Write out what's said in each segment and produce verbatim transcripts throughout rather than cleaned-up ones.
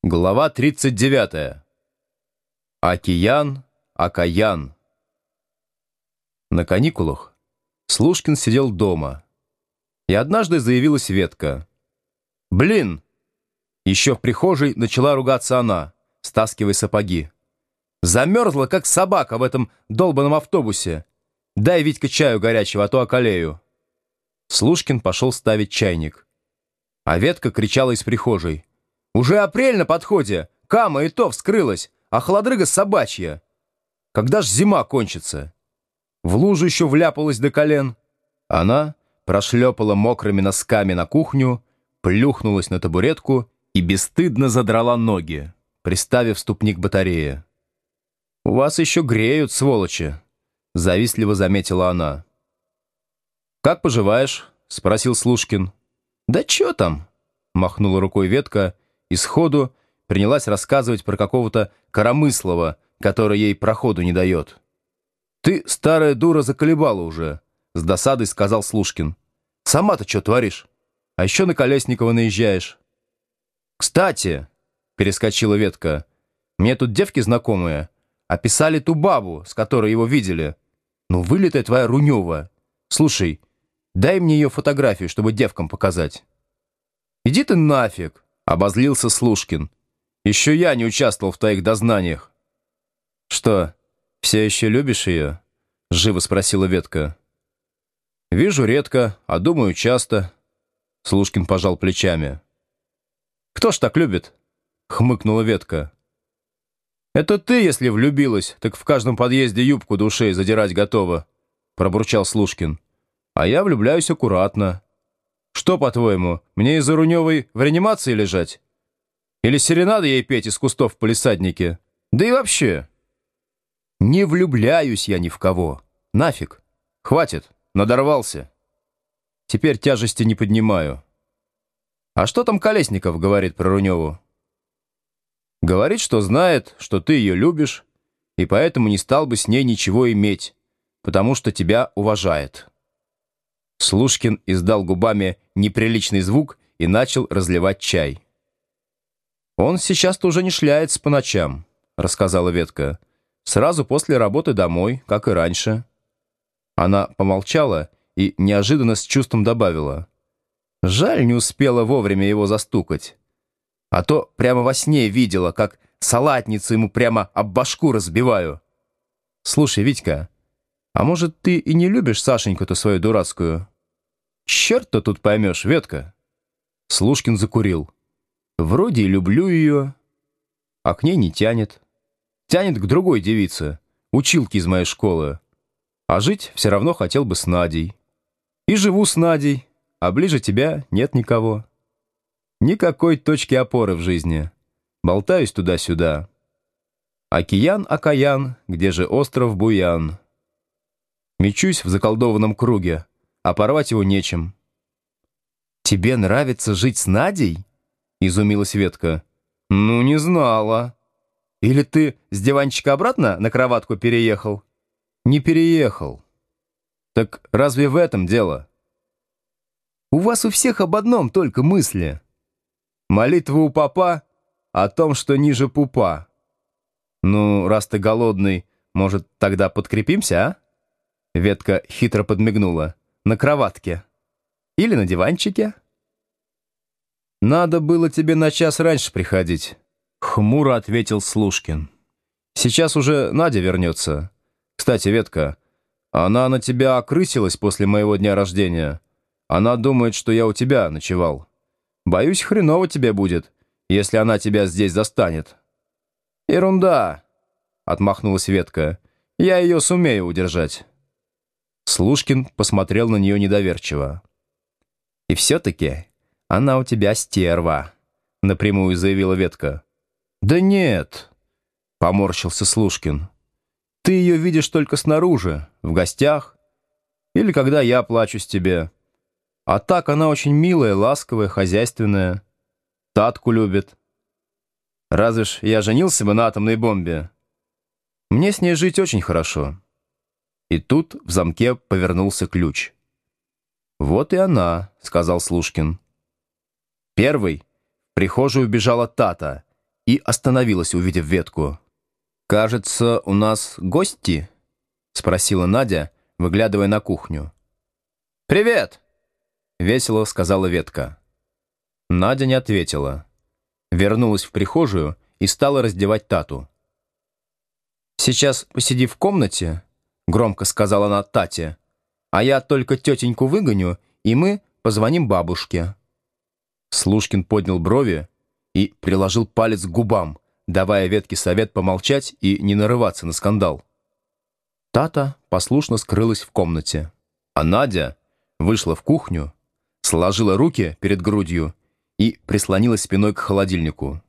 Глава тридцать девятая. Океан, окаян. На каникулах Слушкин сидел дома, и однажды заявилась Ветка. «Блин!» Еще в прихожей начала ругаться она, стаскивая сапоги. «Замерзла, как собака в этом долбанном автобусе. Дай, Витька, чаю горячего, а то околею». Слушкин пошел ставить чайник. А Ветка кричала из прихожей. «Уже апрель на подходе, кама и то вскрылась, а холодрыга собачья. Когда ж зима кончится?» В лужу еще вляпалась до колен. Она прошлепала мокрыми носками на кухню, плюхнулась на табуретку и бесстыдно задрала ноги, приставив ступни к батарее. «У вас еще греют, сволочи», — завистливо заметила она. «Как поживаешь?» — спросил Слушкин. «Да че там?» — махнула рукой Ветка и сходу принялась рассказывать про какого-то Коромыслова, который ей проходу не дает. «Ты, старая дура, заколебала уже», — с досадой сказал Слушкин. «Сама-то что творишь? А еще на Колесникова наезжаешь». «Кстати», — перескочила Ветка, — «мне тут девки знакомые описали ту бабу, с которой его видели. Ну, вылитая твоя Рунева. Слушай, дай мне ее фотографию, чтобы девкам показать». «Иди ты нафиг», — обозлился Слушкин. «Еще я не участвовал в твоих дознаниях». «Что, все еще любишь ее?» — живо спросила Ветка. «Вижу редко, а думаю часто», — Слушкин пожал плечами. «Кто ж так любит?» — хмыкнула Ветка. «Это ты, если влюбилась, так в каждом подъезде юбку до ушей задирать готова», — пробурчал Слушкин. «А я влюбляюсь аккуратно. Что, по-твоему, мне из-за Руневой в реанимации лежать? Или серенады ей петь из кустов в палисаднике? Да и вообще, не влюбляюсь я ни в кого. Нафиг. Хватит, надорвался. Теперь тяжести не поднимаю». «А что там Колесников говорит про Руневу?» «Говорит, что знает, что ты ее любишь, и поэтому не стал бы с ней ничего иметь, потому что тебя уважает». Слушкин издал губами неприличный звук и начал разливать чай. «Он сейчас-то уже не шляется по ночам», — рассказала Ветка. «Сразу после работы домой, как и раньше». Она помолчала и неожиданно с чувством добавила. «Жаль, не успела вовремя его застукать. А то прямо во сне видела, как салатницу ему прямо об башку разбиваю. Слушай, Витька, а может, ты и не любишь Сашеньку-то свою дурацкую?» «Черт-то тут поймешь, Ветка». Слушкин закурил. «Вроде и люблю ее, а к ней не тянет. Тянет к другой девице, училке из моей школы. А жить все равно хотел бы с Надей. И живу с Надей, а ближе тебя нет никого. Никакой точки опоры в жизни. Болтаюсь туда-сюда. Океан, окаян, где же остров Буян? Мечусь в заколдованном круге, а порвать его нечем». «Тебе нравится жить с Надей?» — изумилась Ветка. «Ну, не знала. Или ты с диванчика обратно на кроватку переехал?» «Не переехал». «Так разве в этом дело?» «У вас у всех об одном только мысли. Молитва у попа о том, что ниже пупа. Ну, раз ты голодный, может, тогда подкрепимся, а?» Ветка хитро подмигнула. «На кроватке. Или на диванчике?» «Надо было тебе на час раньше приходить», — хмуро ответил Слушкин. «Сейчас уже Надя вернется. Кстати, Ветка, она на тебя окрысилась после моего дня рождения. Она думает, что я у тебя ночевал. Боюсь, хреново тебе будет, если она тебя здесь застанет». «Ерунда», — отмахнулась Ветка. «Я ее сумею удержать». Слушкин посмотрел на нее недоверчиво. «И все-таки она у тебя стерва», — напрямую заявила Ветка. «Да нет», — поморщился Слушкин. «Ты ее видишь только снаружи, в гостях, или когда я плачусь тебе. А так она очень милая, ласковая, хозяйственная. Татку любит. Разве ж я женился бы на атомной бомбе? Мне с ней жить очень хорошо». И тут в замке повернулся ключ. «Вот и она», — сказал Слушкин. Первый в прихожую бежала Тата и остановилась, увидев ветку. «Кажется, у нас гости?» — спросила Надя, выглядывая на кухню. «Привет!» — весело сказала ветка. Надя не ответила. Вернулась в прихожую и стала раздевать Тату. «Сейчас посиди в комнате», — громко сказала она Тате, «а я только тетеньку выгоню, и мы позвоним бабушке». Слушкин поднял брови и приложил палец к губам, давая ветке совет помолчать и не нарываться на скандал. Тата послушно скрылась в комнате, а Надя вышла в кухню, сложила руки перед грудью и прислонилась спиной к холодильнику.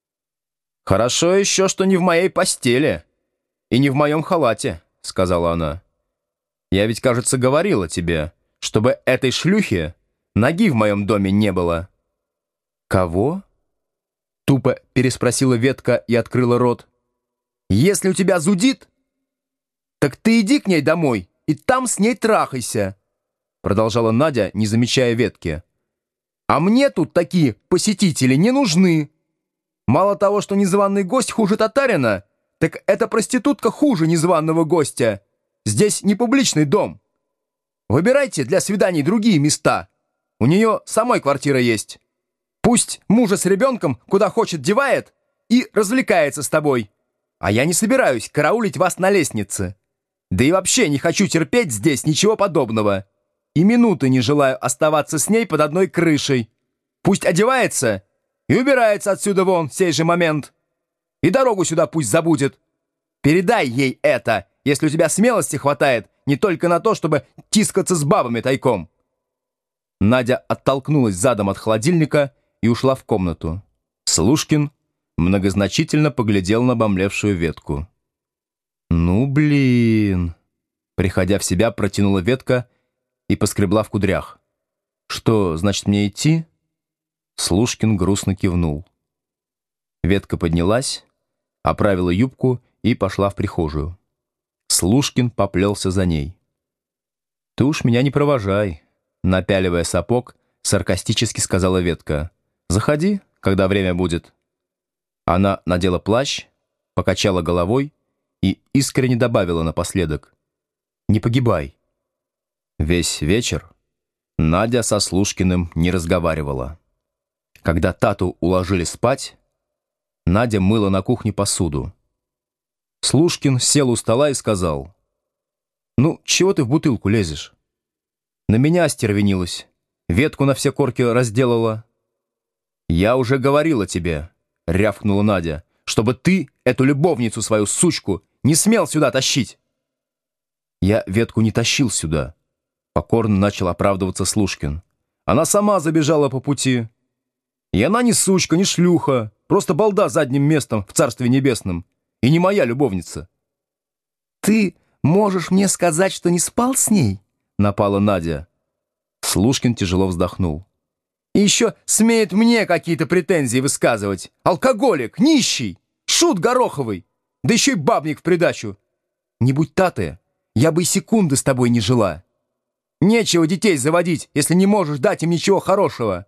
«Хорошо еще, что не в моей постели и не в моем халате», — сказала она. «Я ведь, кажется, говорила тебе, чтобы этой шлюхи ноги в моем доме не было». «Кого?» — тупо переспросила ветка и открыла рот. «Если у тебя зудит, так ты иди к ней домой и там с ней трахайся», — продолжала Надя, не замечая ветки. «А мне тут такие посетители не нужны. Мало того, что незваный гость хуже татарина, так эта проститутка хуже незваного гостя. Здесь не публичный дом. Выбирайте для свиданий другие места. У нее самой квартира есть. Пусть мужа с ребенком куда хочет девает и развлекается с тобой. А я не собираюсь караулить вас на лестнице. Да и вообще не хочу терпеть здесь ничего подобного. И минуты не желаю оставаться с ней под одной крышей. Пусть одевается и убирается отсюда вон в сей же момент. И дорогу сюда пусть забудет. Передай ей это, если у тебя смелости хватает не только на то, чтобы тискаться с бабами тайком». Надя оттолкнулась задом от холодильника и ушла в комнату. Слушкин многозначительно поглядел на обомлевшую ветку. «Ну, блин!» Приходя в себя, протянула ветка и поскребла в кудрях. «Что, значит, мне идти?» Слушкин грустно кивнул. Ветка поднялась, оправила юбку и пошла в прихожую. Слушкин поплелся за ней. «Ты уж меня не провожай», — напяливая сапог, саркастически сказала ветка. «Заходи, когда время будет». Она надела плащ, покачала головой и искренне добавила напоследок: «Не погибай». Весь вечер Надя со Слушкиным не разговаривала. Когда Тату уложили спать, Надя мыла на кухне посуду. Слушкин сел у стола и сказал: «Ну, чего ты в бутылку лезешь? На меня остервенилась, ветку на все корки разделала». «Я уже говорила тебе», — рявкнула Надя, «чтобы ты эту любовницу свою, сучку, не смел сюда тащить». «Я ветку не тащил сюда», — покорно начал оправдываться Слушкин. «Она сама забежала по пути. И она не сучка, не шлюха, просто балда задним местом в Царстве Небесном. И не моя любовница». «Ты можешь мне сказать, что не спал с ней?» — напала Надя. Слушкин тяжело вздохнул. «И еще смеет мне какие-то претензии высказывать. Алкоголик, нищий, шут гороховый, да еще и бабник в придачу. Не будь Таты, я бы и секунды с тобой не жила. Нечего детей заводить, если не можешь дать им ничего хорошего».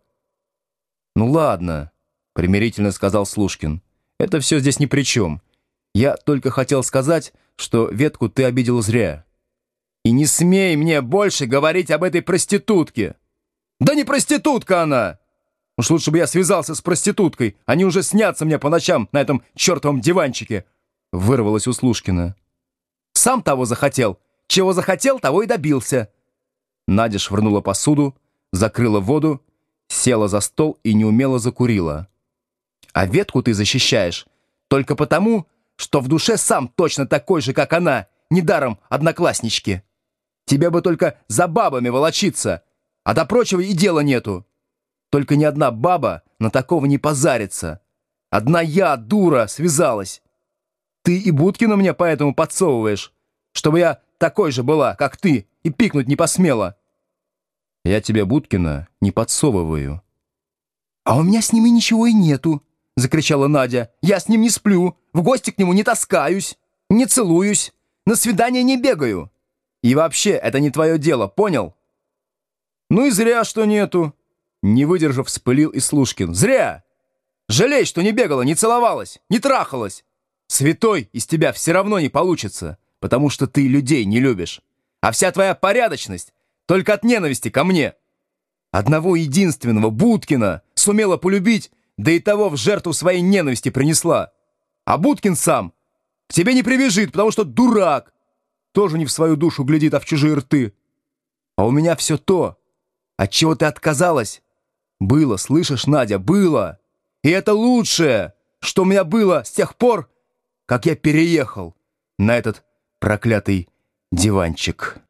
«Ну ладно», — примирительно сказал Слушкин. «Это все здесь ни при чем. Я только хотел сказать, что ветку ты обидел зря. И не смей мне больше говорить об этой проститутке». «Да не проститутка она! Уж лучше бы я связался с проституткой, а не уже сняться мне по ночам на этом чертовом диванчике», — вырвалось у Слушкина. «Сам того захотел. Чего захотел, того и добился». Надя швырнула посуду, закрыла воду, села за стол и неумело закурила. «А ветку ты защищаешь только потому, что в душе сам точно такой же, как она, недаром однокласснички. Тебе бы только за бабами волочиться, а до прочего и дела нету. Только ни одна баба на такого не позарится. Одна я, дура, связалась. Ты и Будкину мне поэтому подсовываешь, чтобы я такой же была, как ты, и пикнуть не посмела». «Я тебе Будкина не подсовываю». «А у меня с ними ничего и нету», — закричала Надя. «Я с ним не сплю, в гости к нему не таскаюсь, не целуюсь, на свидание не бегаю. И вообще, это не твое дело, понял?» «Ну и зря, что нету», — не выдержав, вспылил и Слушкин. «Зря! Жалей, что не бегала, не целовалась, не трахалась. Святой из тебя все равно не получится, потому что ты людей не любишь. А вся твоя порядочность только от ненависти ко мне. Одного единственного, Будкина, сумела полюбить, да и того в жертву своей ненависти принесла. А Будкин сам к тебе не прибежит, потому что дурак. Тоже не в свою душу глядит, а в чужие рты. А у меня все то, от чего ты отказалась, было, слышишь, Надя, было. И это лучшее, что у меня было с тех пор, как я переехал на этот проклятый диванчик».